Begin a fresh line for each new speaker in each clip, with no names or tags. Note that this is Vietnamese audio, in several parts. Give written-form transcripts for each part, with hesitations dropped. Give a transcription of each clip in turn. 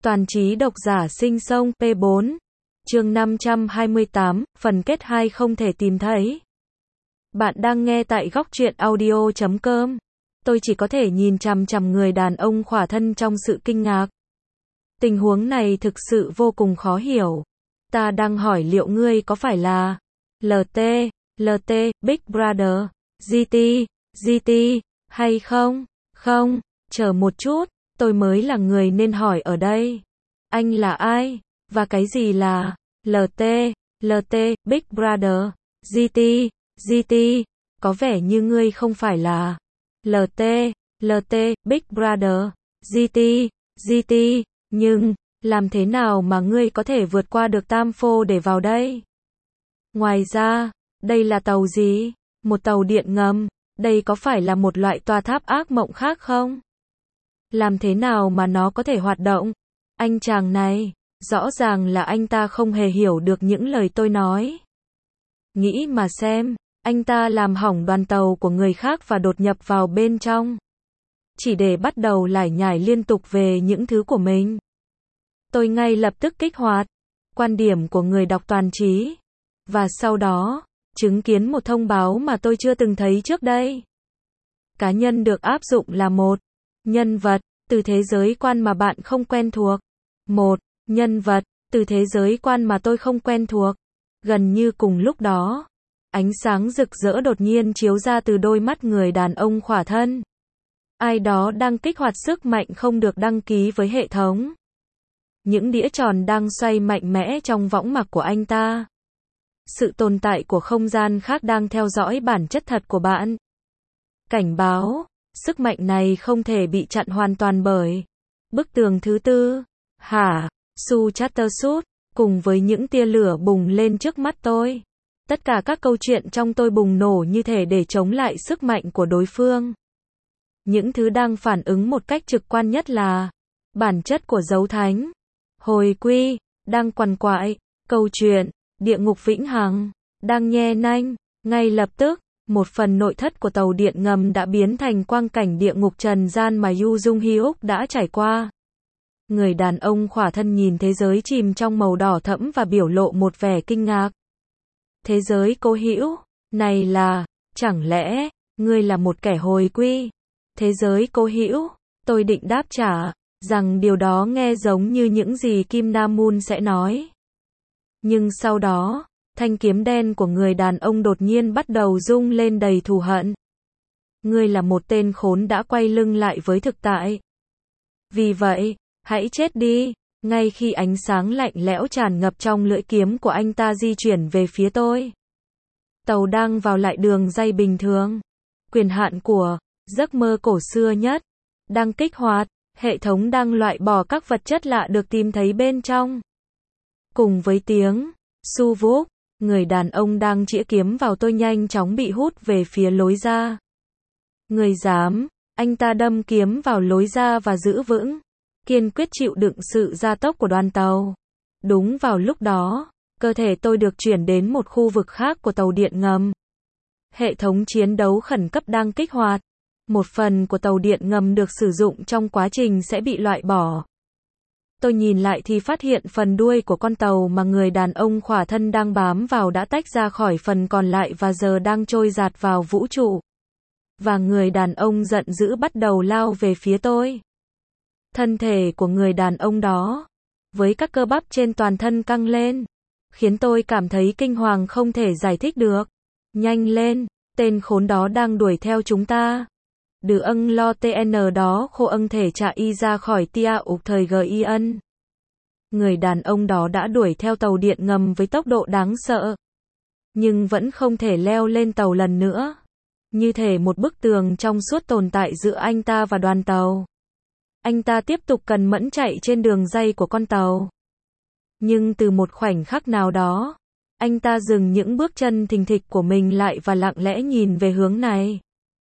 Toàn trí độc giả sinh sông P4. Chương 528, phần kết 2 không thể tìm thấy. Bạn đang nghe tại góc truyện audio.com. Tôi chỉ có thể nhìn chằm chằm người đàn ông khỏa thân trong sự kinh ngạc. Tình huống này thực sự vô cùng khó hiểu. Ta đang hỏi liệu ngươi có phải là LT, Big Brother, GT, hay không? Không, chờ một chút, tôi mới là người nên hỏi ở đây. Anh là ai? Và cái gì là LT, Big Brother, GT, có vẻ như ngươi không phải là LT, Big Brother, GT, nhưng, làm thế nào mà ngươi có thể vượt qua được Tam Phô để vào đây? Ngoài ra, đây là tàu gì? Một tàu điện ngầm, đây có phải là một loại tòa tháp ác mộng khác không? Làm thế nào mà nó có thể hoạt động? Anh chàng này, rõ ràng là anh ta không hề hiểu được những lời tôi nói. Nghĩ mà xem, anh ta làm hỏng đoàn tàu của người khác và đột nhập vào bên trong. Chỉ để bắt đầu lải nhải liên tục về những thứ của mình. Tôi ngay lập tức kích hoạt quan điểm của người đọc toàn trí. Và sau đó, chứng kiến một thông báo mà tôi chưa từng thấy trước đây. Cá nhân được áp dụng là một nhân vật từ thế giới quan mà bạn không quen thuộc. Một nhân vật từ thế giới quan mà tôi không quen thuộc. Gần như cùng lúc đó, ánh sáng rực rỡ đột nhiên chiếu ra từ đôi mắt người đàn ông khỏa thân. Ai đó đang kích hoạt sức mạnh không được đăng ký với hệ thống. Những đĩa tròn đang xoay mạnh mẽ trong võng mạc của anh ta. Sự tồn tại của không gian khác đang theo dõi bản chất thật của bạn. Cảnh báo, sức mạnh này không thể bị chặn hoàn toàn bởi bức tường thứ tư. Su Chattersuit, cùng với những tia lửa bùng lên trước mắt tôi. Tất cả các câu chuyện trong tôi bùng nổ như thể để chống lại sức mạnh của đối phương. Những thứ đang phản ứng một cách trực quan nhất là bản chất của dấu thánh. Hồi quy, đang quằn quại, câu chuyện, địa ngục vĩnh hằng, đang nhe nanh. Ngay lập tức, một phần nội thất của tàu điện ngầm đã biến thành quang cảnh địa ngục trần gian mà Yu Jung Hyuk đã trải qua. Người đàn ông khỏa thân nhìn thế giới chìm trong màu đỏ thẫm và biểu lộ một vẻ kinh ngạc. Thế giới cố hữu, này là, chẳng lẽ, ngươi là một kẻ hồi quy? Thế giới cố hữu, tôi định đáp trả, rằng điều đó nghe giống như những gì Kim Nam Moon sẽ nói. Nhưng sau đó, thanh kiếm đen của người đàn ông đột nhiên bắt đầu rung lên đầy thù hận. Ngươi là một tên khốn đã quay lưng lại với thực tại. Vì vậy, hãy chết đi. Ngay khi ánh sáng lạnh lẽo tràn ngập trong lưỡi kiếm của anh ta di chuyển về phía tôi. Tàu đang vào lại đường ray bình thường. Quyền hạn của giấc mơ cổ xưa nhất đang kích hoạt, hệ thống đang loại bỏ các vật chất lạ được tìm thấy bên trong. Cùng với tiếng su vút, người đàn ông đang chĩa kiếm vào tôi nhanh chóng bị hút về phía lối ra. Người dám, anh ta đâm kiếm vào lối ra và giữ vững, kiên quyết chịu đựng sự gia tốc của đoàn tàu. Đúng vào lúc đó, cơ thể tôi được chuyển đến một khu vực khác của tàu điện ngầm. Hệ thống chiến đấu khẩn cấp đang kích hoạt. Một phần của tàu điện ngầm được sử dụng trong quá trình sẽ bị loại bỏ. Tôi nhìn lại thì phát hiện phần đuôi của con tàu mà người đàn ông khỏa thân đang bám vào đã tách ra khỏi phần còn lại và giờ đang trôi dạt vào vũ trụ. Và người đàn ông giận dữ bắt đầu lao về phía tôi. Thân thể của người đàn ông đó, với các cơ bắp trên toàn thân căng lên, khiến tôi cảm thấy kinh hoàng không thể giải thích được. Nhanh lên, tên khốn đó đang đuổi theo chúng ta. Đừ âng lo tn đó khô âng thể trả y ra khỏi tia ục thời GIN. Người đàn ông đó đã đuổi theo tàu điện ngầm với tốc độ đáng sợ. Nhưng vẫn không thể leo lên tàu lần nữa. Như thể một bức tường trong suốt tồn tại giữa anh ta và đoàn tàu. Anh ta tiếp tục cần mẫn chạy trên đường ray của con tàu. Nhưng từ một khoảnh khắc nào đó, anh ta dừng những bước chân thình thịch của mình lại và lặng lẽ nhìn về hướng này.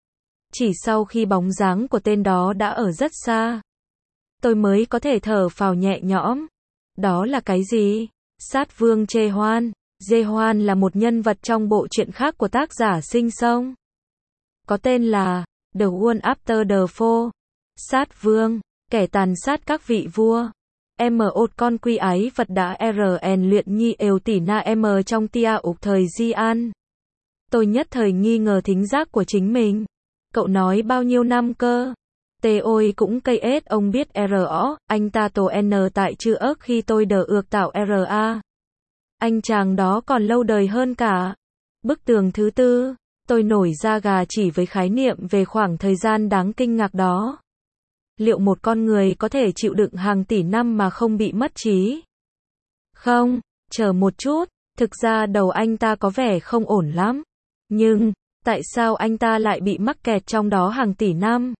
Chỉ sau khi bóng dáng của tên đó đã ở rất xa, tôi mới có thể thở phào nhẹ nhõm. Đó là cái gì? Sát vương Jae-hoan. Jae-hoan là một nhân vật trong bộ truyện khác của tác giả Sinh Sông. Có tên là The One After the Fall. Sát vương, kẻ tàn sát các vị vua. một con quy ái vật đã rèn luyện nhi ều tỷ na trong tia ục thời di an. Tôi nhất thời nghi ngờ thính giác của chính mình. Cậu nói bao nhiêu năm cơ? Ôi cũng cây ết ông biết anh ta tổ n tại chữ ớt khi tôi đờ ược tạo ra. Anh chàng đó còn lâu đời hơn cả. Bức tường thứ tư, tôi nổi da gà chỉ với khái niệm về khoảng thời gian đáng kinh ngạc đó. Liệu một con người có thể chịu đựng hàng tỷ năm mà không bị mất trí? Không, chờ một chút, thực ra đầu anh ta có vẻ không ổn lắm. Nhưng, tại sao anh ta lại bị mắc kẹt trong đó hàng tỷ năm?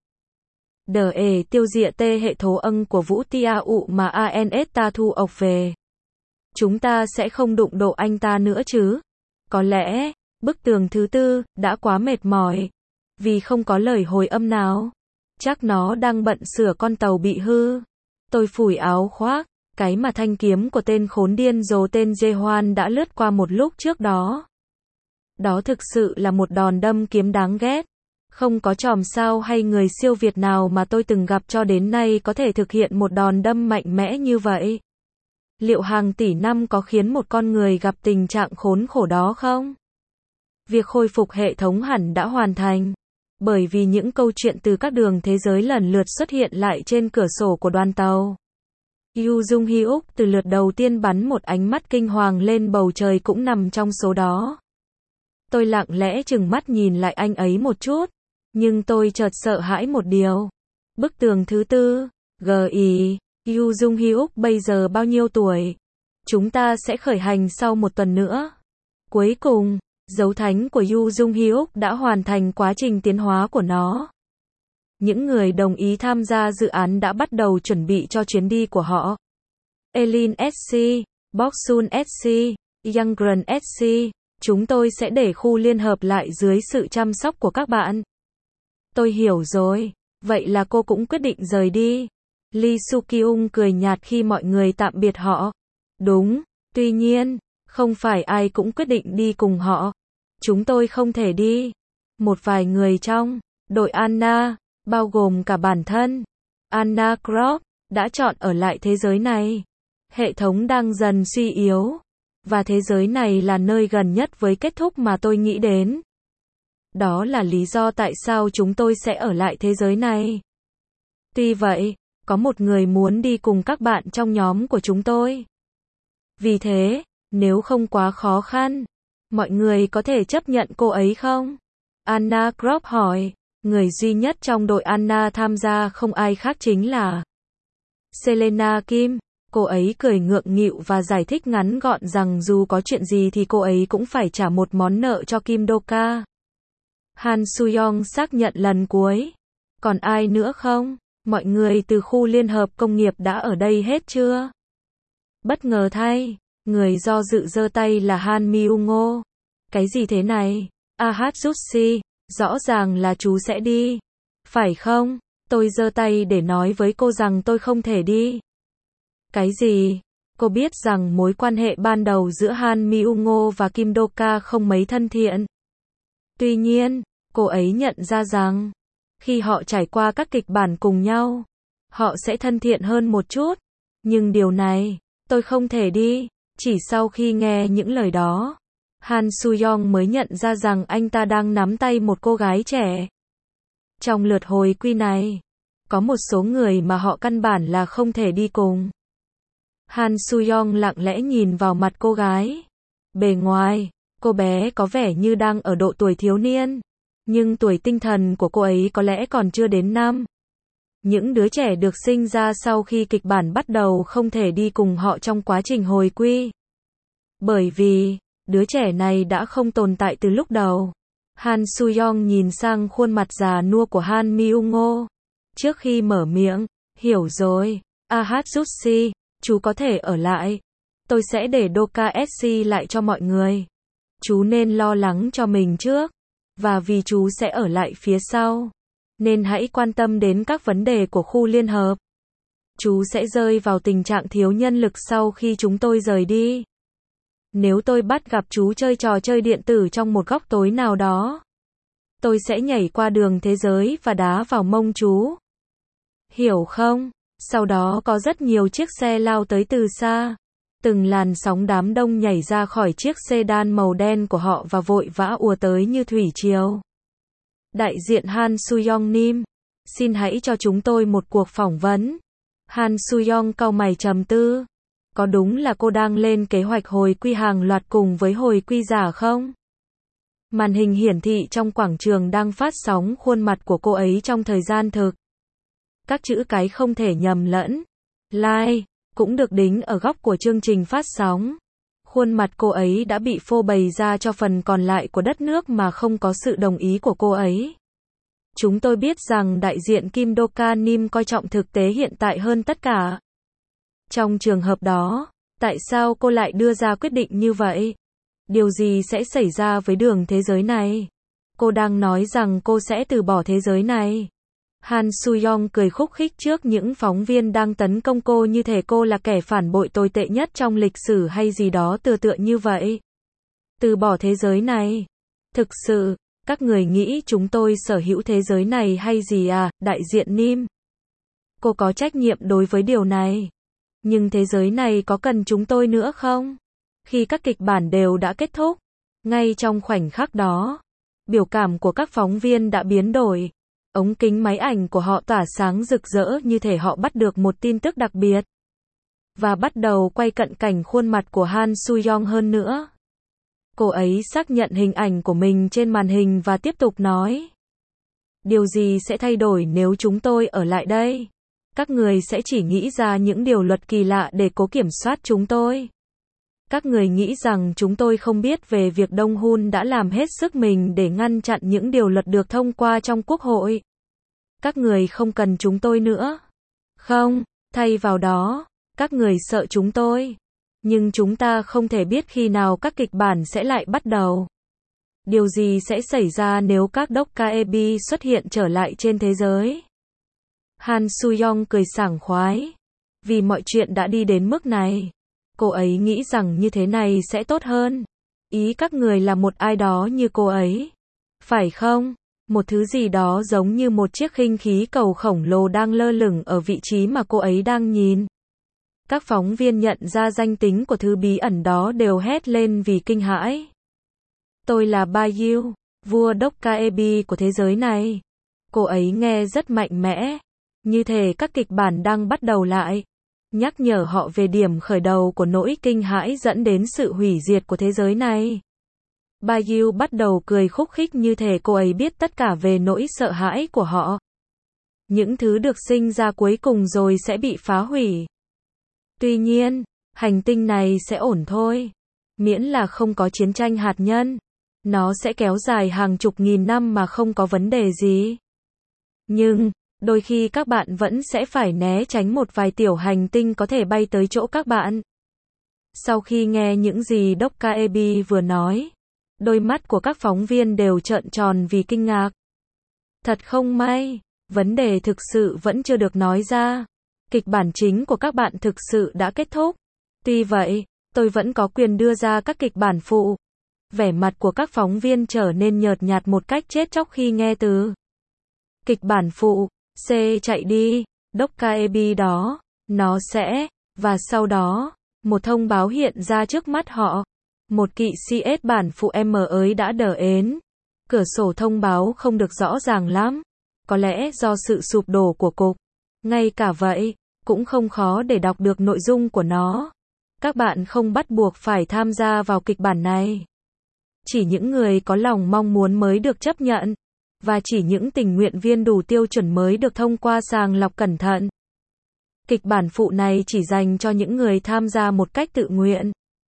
Tiêu diệt hệ thố ân của vũ tia ụ mà ANS ta thu ộc về. Chúng ta sẽ không đụng độ anh ta nữa chứ? Có lẽ, bức tường thứ tư, đã quá mệt mỏi. Vì không có lời hồi âm nào. Chắc nó đang bận sửa con tàu bị hư. Tôi phủi áo khoác, cái mà thanh kiếm của tên khốn điên rồ tên Jehoan đã lướt qua một lúc trước đó. Đó thực sự là một đòn đâm kiếm đáng ghét. Không có chòm sao hay người siêu việt nào mà tôi từng gặp cho đến nay có thể thực hiện một đòn đâm mạnh mẽ như vậy. Liệu hàng tỷ năm có khiến một con người gặp tình trạng khốn khổ đó không? Việc khôi phục hệ thống hẳn đã hoàn thành. Bởi vì những câu chuyện từ các đường thế giới lần lượt xuất hiện lại trên cửa sổ của đoàn tàu. Yu Jung Hyuk từ lượt đầu tiên bắn một ánh mắt kinh hoàng lên bầu trời cũng nằm trong số đó. Tôi lặng lẽ chừng mắt nhìn lại anh ấy một chút. Nhưng tôi chợt sợ hãi một điều. Bức tường thứ tư, G.I. Yu Jung Hyuk bây giờ bao nhiêu tuổi? Chúng ta sẽ khởi hành sau một tuần nữa. Cuối cùng, dấu thánh của Yu Jung Hyuk đã hoàn thành quá trình tiến hóa của nó. Những người đồng ý tham gia dự án đã bắt đầu chuẩn bị cho chuyến đi của họ. Elin SC, Boksun SC, Youngren SC, chúng tôi sẽ để khu liên hợp lại dưới sự chăm sóc của các bạn. Tôi hiểu rồi, vậy là cô cũng quyết định rời đi. Lee Sukyung cười nhạt khi mọi người tạm biệt họ. Đúng, tuy nhiên, không phải ai cũng quyết định đi cùng họ. Chúng tôi không thể đi. Một vài người trong đội Anna, bao gồm cả bản thân Anna Croft, đã chọn ở lại thế giới này. Hệ thống đang dần suy yếu. Và thế giới này là nơi gần nhất với kết thúc mà tôi nghĩ đến. Đó là lý do tại sao chúng tôi sẽ ở lại thế giới này. Tuy vậy, có một người muốn đi cùng các bạn trong nhóm của chúng tôi. Vì thế, nếu không quá khó khăn, mọi người có thể chấp nhận cô ấy không? Anna Croft hỏi. Người duy nhất trong đội Anna tham gia không ai khác chính là Selena Kim. Cô ấy cười ngượng nghịu và giải thích ngắn gọn rằng dù có chuyện gì thì cô ấy cũng phải trả một món nợ cho Kim Doka. Han Suyong xác nhận lần cuối. Còn ai nữa không? Mọi người từ khu liên hợp công nghiệp đã ở đây hết chưa? Bất ngờ thay, người do dự giơ tay là Han Myung-ngo. Cái gì thế này? Jutsi, rõ ràng là chú sẽ đi. Phải không? Tôi giơ tay để nói với cô rằng tôi không thể đi. Cái gì? Cô biết rằng mối quan hệ ban đầu giữa Han Myung-ngo và Kim Doka không mấy thân thiện. Tuy nhiên, cô ấy nhận ra rằng, khi họ trải qua các kịch bản cùng nhau, họ sẽ thân thiện hơn một chút. Nhưng điều này, tôi không thể đi. Chỉ sau khi nghe những lời đó, Han Suyong mới nhận ra rằng anh ta đang nắm tay một cô gái trẻ. Trong lượt hồi quy này, có một số người mà họ căn bản là không thể đi cùng. Han Suyong lặng lẽ nhìn vào mặt cô gái. Bề ngoài, cô bé có vẻ như đang ở độ tuổi thiếu niên. Nhưng tuổi tinh thần của cô ấy có lẽ còn chưa đến 5. Những đứa trẻ được sinh ra sau khi kịch bản bắt đầu không thể đi cùng họ trong quá trình hồi quy. Bởi vì, đứa trẻ này đã không tồn tại từ lúc đầu. Han Suyong nhìn sang khuôn mặt già nua của Han Myung-ngo. Trước khi mở miệng, hiểu rồi, Jutsi, chú có thể ở lại. Tôi sẽ để Doka SC lại cho mọi người. Chú nên lo lắng cho mình trước. Và vì chú sẽ ở lại phía sau, nên hãy quan tâm đến các vấn đề của khu liên hợp. Chú sẽ rơi vào tình trạng thiếu nhân lực sau khi chúng tôi rời đi. Nếu tôi bắt gặp chú chơi trò chơi điện tử trong một góc tối nào đó, tôi sẽ nhảy qua đường thế giới và đá vào mông chú. Hiểu không? Sau đó có rất nhiều chiếc xe lao tới từ xa. Từng làn sóng đám đông nhảy ra khỏi chiếc sedan màu đen của họ và vội vã ùa tới như thủy triều. Đại diện Han Soo-young Nim, xin hãy cho chúng tôi một cuộc phỏng vấn. Han Soo-young cau mày trầm tư. Có đúng là cô đang lên kế hoạch hồi quy hàng loạt cùng với hồi quy giả không? Màn hình hiển thị trong quảng trường đang phát sóng khuôn mặt của cô ấy trong thời gian thực. Các chữ cái không thể nhầm lẫn. Live cũng được đính ở góc của chương trình phát sóng. Khuôn mặt cô ấy đã bị phô bày ra cho phần còn lại của đất nước mà không có sự đồng ý của cô ấy. Chúng tôi biết rằng đại diện Kim Do-ka Nim coi trọng thực tế hiện tại hơn tất cả. Trong trường hợp đó, tại sao cô lại đưa ra quyết định như vậy? Điều gì sẽ xảy ra với đường thế giới này? Cô đang nói rằng cô sẽ từ bỏ thế giới này. Han Soo-young cười khúc khích trước những phóng viên đang tấn công cô như thể cô là kẻ phản bội tồi tệ nhất trong lịch sử hay gì đó tựa như vậy. Từ bỏ thế giới này? Thực sự, các người nghĩ chúng tôi sở hữu thế giới này hay gì à, đại diện Nim? Cô có trách nhiệm đối với điều này. Nhưng thế giới này có cần chúng tôi nữa không? Khi các kịch bản đều đã kết thúc, ngay trong khoảnh khắc đó, biểu cảm của các phóng viên đã biến đổi. Ống kính máy ảnh của họ tỏa sáng rực rỡ như thể họ bắt được một tin tức đặc biệt. Và bắt đầu quay cận cảnh khuôn mặt của Han Soo-young hơn nữa. Cô ấy xác nhận hình ảnh của mình trên màn hình và tiếp tục nói. Điều gì sẽ thay đổi nếu chúng tôi ở lại đây? Các người sẽ chỉ nghĩ ra những điều luật kỳ lạ để cố kiểm soát chúng tôi. Các người nghĩ rằng chúng tôi không biết về việc Dong Hun đã làm hết sức mình để ngăn chặn những điều luật được thông qua trong Quốc hội. Các người không cần chúng tôi nữa. Không, thay vào đó, các người sợ chúng tôi. Nhưng chúng ta không thể biết khi nào các kịch bản sẽ lại bắt đầu. Điều gì sẽ xảy ra nếu các Dokkaebi xuất hiện trở lại trên thế giới? Han Soo-young cười sảng khoái. Vì mọi chuyện đã đi đến mức này. Cô ấy nghĩ rằng như thế này sẽ tốt hơn. Ý các người là một ai đó như cô ấy. Phải không? Một thứ gì đó giống như một chiếc khinh khí cầu khổng lồ đang lơ lửng ở vị trí mà cô ấy đang nhìn. Các phóng viên nhận ra danh tính của thứ bí ẩn đó đều hét lên vì kinh hãi. Tôi là Bayu, vua Dokkaebi của thế giới này. Cô ấy nghe rất mạnh mẽ. Như thể các kịch bản đang bắt đầu lại. Nhắc nhở họ về điểm khởi đầu của nỗi kinh hãi dẫn đến sự hủy diệt của thế giới này. Bayu bắt đầu cười khúc khích như thể cô ấy biết tất cả về nỗi sợ hãi của họ. Những thứ được sinh ra cuối cùng rồi sẽ bị phá hủy. Tuy nhiên, hành tinh này sẽ ổn thôi. Miễn là không có chiến tranh hạt nhân. Nó sẽ kéo dài hàng chục nghìn năm mà không có vấn đề gì. Nhưng, đôi khi các bạn vẫn sẽ phải né tránh một vài tiểu hành tinh có thể bay tới chỗ các bạn. Sau khi nghe những gì Dokkaebi vừa nói, đôi mắt của các phóng viên đều trợn tròn vì kinh ngạc. Thật không may, vấn đề thực sự vẫn chưa được nói ra. Kịch bản chính của các bạn thực sự đã kết thúc. Tuy vậy, tôi vẫn có quyền đưa ra các kịch bản phụ. Vẻ mặt của các phóng viên trở nên nhợt nhạt một cách chết chóc khi nghe từ kịch bản phụ. C. Chạy đi, Dokkaebi đó, nó sẽ, và sau đó, một thông báo hiện ra trước mắt họ. Một kỵ sĩ S bản phụ M ấy đã đờ ến. Cửa sổ thông báo không được rõ ràng lắm. Có lẽ do sự sụp đổ của cục. Ngay cả vậy, cũng không khó để đọc được nội dung của nó. Các bạn không bắt buộc phải tham gia vào kịch bản này. Chỉ những người có lòng mong muốn mới được chấp nhận. Và chỉ những tình nguyện viên đủ tiêu chuẩn mới được thông qua sàng lọc cẩn thận. Kịch bản phụ này chỉ dành cho những người tham gia một cách tự nguyện.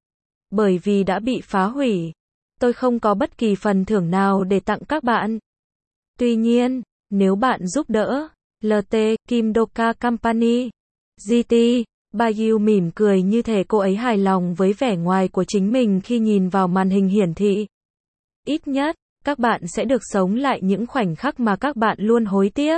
Bởi vì đã bị phá hủy, tôi không có bất kỳ phần thưởng nào để tặng các bạn. Tuy nhiên, nếu bạn giúp đỡ, LT, Kim Do-ka Company, GT, Bayu mỉm cười như thể cô ấy hài lòng với vẻ ngoài của chính mình khi nhìn vào màn hình hiển thị. Ít nhất, các bạn sẽ được sống lại những khoảnh khắc mà các bạn luôn hối tiếc.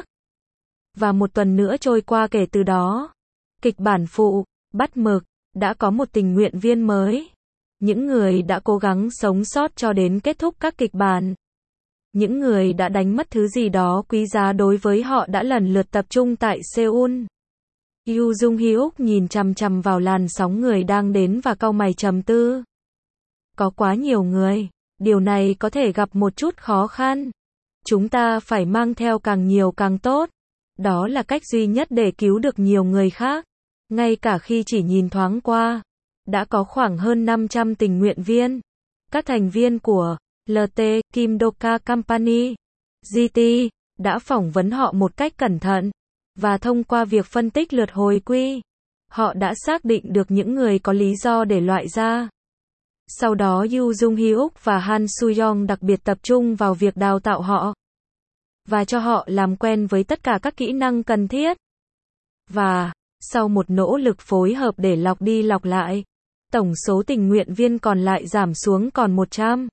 Và một tuần nữa trôi qua kể từ đó. Kịch bản phụ, bắt mực, đã có một tình nguyện viên mới. Những người đã cố gắng sống sót cho đến kết thúc các kịch bản. Những người đã đánh mất thứ gì đó quý giá đối với họ đã lần lượt tập trung tại Seoul. Yu Jung Hyuk nhìn chằm chằm vào làn sóng người đang đến và cau mày trầm tư. Có quá nhiều người, điều này có thể gặp một chút khó khăn. Chúng ta phải mang theo càng nhiều càng tốt. Đó là cách duy nhất để cứu được nhiều người khác. Ngay cả khi chỉ nhìn thoáng qua, đã có khoảng hơn 500 tình nguyện viên. Các thành viên của LT Kim Doka Company, GT, đã phỏng vấn họ một cách cẩn thận. Và thông qua việc phân tích lượt hồi quy, họ đã xác định được những người có lý do để loại ra. Sau đó Yu Jung Hyuk và Han Soo-young đặc biệt tập trung vào việc đào tạo họ và cho họ làm quen với tất cả các kỹ năng cần thiết. Và, sau một nỗ lực phối hợp để lọc đi lọc lại, tổng số tình nguyện viên còn lại giảm xuống còn 100.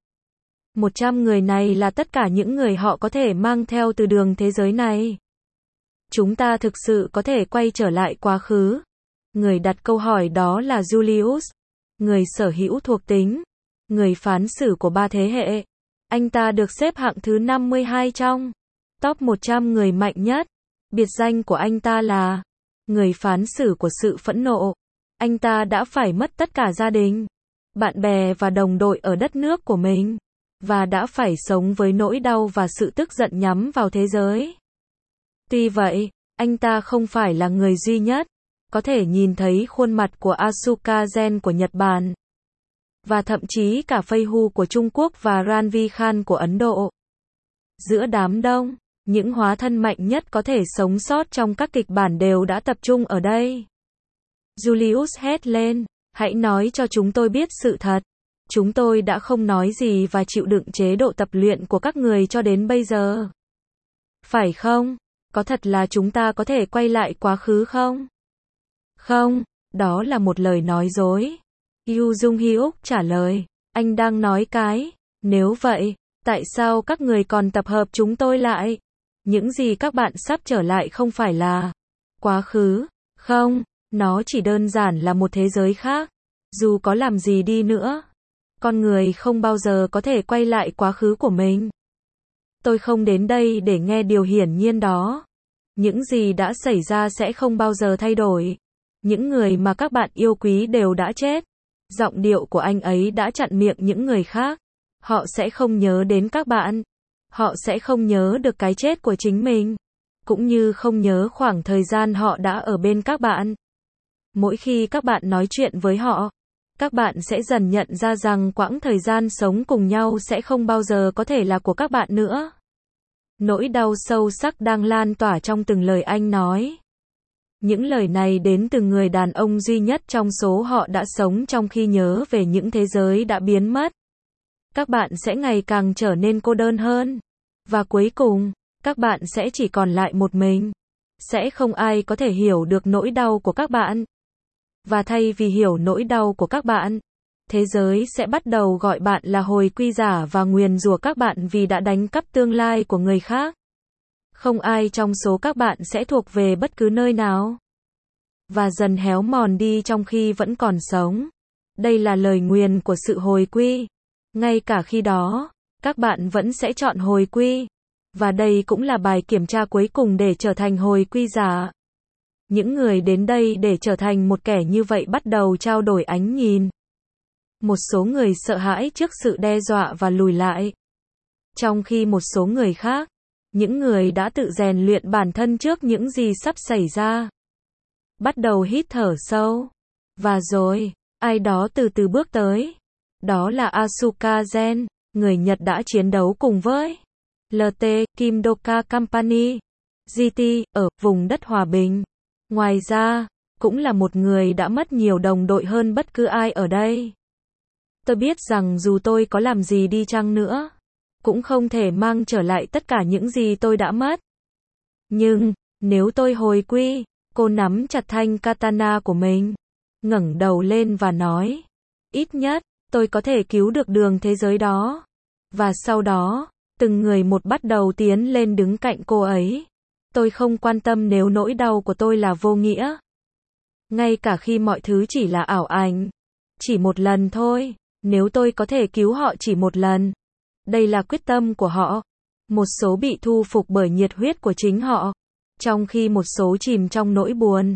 100 người này là tất cả những người họ có thể mang theo từ đường thế giới này. Chúng ta thực sự có thể quay trở lại quá khứ. Người đặt câu hỏi đó là Julius, người sở hữu thuộc tính, người phán xử của 3 thế hệ. Anh ta được xếp hạng thứ 52 trong top 100 người mạnh nhất. Biệt danh của anh ta là người phán xử của sự phẫn nộ. Anh ta đã phải mất tất cả gia đình, bạn bè và đồng đội ở đất nước của mình, và đã phải sống với nỗi đau và sự tức giận nhắm vào thế giới. Tuy vậy, anh ta không phải là người duy nhất có thể nhìn thấy khuôn mặt của Asuka Gen của Nhật Bản, và thậm chí cả Fei Hu của Trung Quốc và Ranvi Khan của Ấn Độ. Giữa đám đông, những hóa thân mạnh nhất có thể sống sót trong các kịch bản đều đã tập trung ở đây. Julius hét lên, hãy nói cho chúng tôi biết sự thật. Chúng tôi đã không nói gì và chịu đựng chế độ tập luyện của các người cho đến bây giờ. Phải không? Có thật là chúng ta có thể quay lại quá khứ không? Không, đó là một lời nói dối. Yu Jung Hyuk trả lời, anh đang nói cái, nếu vậy, tại sao các người còn tập hợp chúng tôi lại? Những gì các bạn sắp trở lại không phải là quá khứ, không, nó chỉ đơn giản là một thế giới khác. Dù có làm gì đi nữa, con người không bao giờ có thể quay lại quá khứ của mình. Tôi không đến đây để nghe điều hiển nhiên đó. Những gì đã xảy ra sẽ không bao giờ thay đổi. Những người mà các bạn yêu quý đều đã chết. Giọng điệu của anh ấy đã chặn miệng những người khác. Họ sẽ không nhớ đến các bạn. Họ sẽ không nhớ được cái chết của chính mình. Cũng như không nhớ khoảng thời gian họ đã ở bên các bạn. Mỗi khi các bạn nói chuyện với họ, các bạn sẽ dần nhận ra rằng quãng thời gian sống cùng nhau sẽ không bao giờ có thể là của các bạn nữa. Nỗi đau sâu sắc đang lan tỏa trong từng lời anh nói. Những lời này đến từ người đàn ông duy nhất trong số họ đã sống trong khi nhớ về những thế giới đã biến mất. Các bạn sẽ ngày càng trở nên cô đơn hơn. Và cuối cùng, các bạn sẽ chỉ còn lại một mình. Sẽ không ai có thể hiểu được nỗi đau của các bạn. Và thay vì hiểu nỗi đau của các bạn, thế giới sẽ bắt đầu gọi bạn là hồi quy giả và nguyền rủa các bạn vì đã đánh cắp tương lai của người khác. Không ai trong số các bạn sẽ thuộc về bất cứ nơi nào. Và dần héo mòn đi trong khi vẫn còn sống. Đây là lời nguyền của sự hồi quy. Ngay cả khi đó, các bạn vẫn sẽ chọn hồi quy. Và đây cũng là bài kiểm tra cuối cùng để trở thành hồi quy giả. Những người đến đây để trở thành một kẻ như vậy bắt đầu trao đổi ánh nhìn. Một số người sợ hãi trước sự đe dọa và lùi lại. Trong khi một số người khác, những người đã tự rèn luyện bản thân trước những gì sắp xảy ra, bắt đầu hít thở sâu. Và rồi, ai đó từ từ bước tới. Đó là Asuka Gen, người Nhật đã chiến đấu cùng với LT Kim Doka Company, GT, ở vùng đất hòa bình. Ngoài ra, cũng là một người đã mất nhiều đồng đội hơn bất cứ ai ở đây. Tôi biết rằng dù tôi có làm gì đi chăng nữa, cũng không thể mang trở lại tất cả những gì tôi đã mất. Nhưng, nếu tôi hồi quy, cô nắm chặt thanh katana của mình, ngẩng đầu lên và nói, ít nhất, tôi có thể cứu được đường thế giới đó. Và sau đó, từng người một bắt đầu tiến lên đứng cạnh cô ấy. Tôi không quan tâm nếu nỗi đau của tôi là vô nghĩa. Ngay cả khi mọi thứ chỉ là ảo ảnh. Chỉ một lần thôi, nếu tôi có thể cứu họ chỉ một lần. Đây là quyết tâm của họ. Một số bị thu phục bởi nhiệt huyết của chính họ, trong khi một số chìm trong nỗi buồn.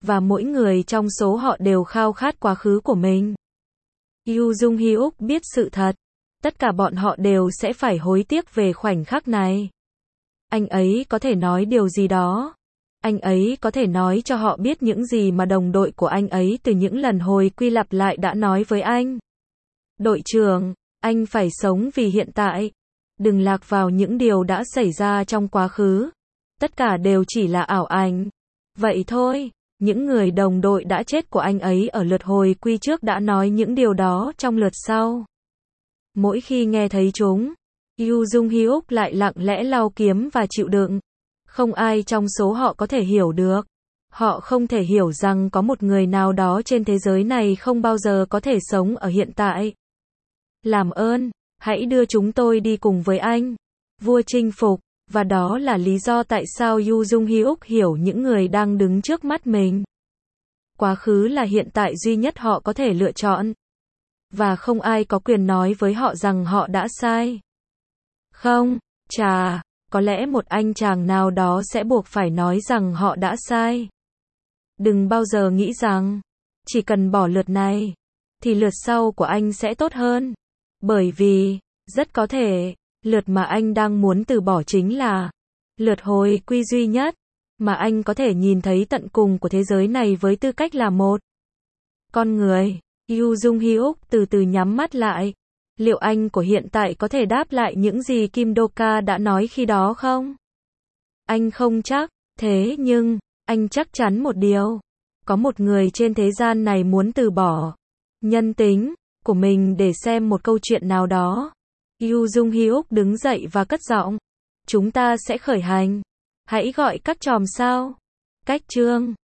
và mỗi người trong số họ đều khao khát quá khứ của mình. Yoo Jung Hyuk biết sự thật, tất cả bọn họ đều sẽ phải hối tiếc về khoảnh khắc này. Anh ấy có thể nói điều gì đó. Anh ấy có thể nói cho họ biết những gì mà đồng đội của anh ấy từ những lần hồi quy lặp lại đã nói với anh. Đội trưởng, anh phải sống vì hiện tại. Đừng lạc vào những điều đã xảy ra trong quá khứ. Tất cả đều chỉ là ảo ảnh. Vậy thôi, những người đồng đội đã chết của anh ấy ở lượt hồi quy trước đã nói những điều đó trong lượt sau. Mỗi khi nghe thấy chúng, Yoo Jung Hyuk lại lặng lẽ lau kiếm và chịu đựng. Không ai trong số họ có thể hiểu được. Họ không thể hiểu rằng có một người nào đó trên thế giới này không bao giờ có thể sống ở hiện tại. Làm ơn, hãy đưa chúng tôi đi cùng với anh. Vua chinh phục, và đó là lý do tại sao Yoo Jung Hyuk hiểu những người đang đứng trước mắt mình. Quá khứ là hiện tại duy nhất họ có thể lựa chọn. Và không ai có quyền nói với họ rằng họ đã sai. Không, có lẽ một anh chàng nào đó sẽ buộc phải nói rằng họ đã sai. Đừng bao giờ nghĩ rằng, chỉ cần bỏ lượt này, thì lượt sau của anh sẽ tốt hơn. Bởi vì, rất có thể, lượt mà anh đang muốn từ bỏ chính là lượt hồi quy duy nhất, mà anh có thể nhìn thấy tận cùng của thế giới này với tư cách là một con người. Yoo Jung Hyuk từ từ nhắm mắt lại. Liệu anh của hiện tại có thể đáp lại những gì Kim Do-ka đã nói khi đó không? Anh không chắc, thế nhưng, anh chắc chắn một điều. Có một người trên thế gian này muốn từ bỏ nhân tính của mình để xem một câu chuyện nào đó. Yoo Jung Hyuk đứng dậy và cất giọng. Chúng ta sẽ khởi hành. Hãy gọi các chòm sao. Cách chương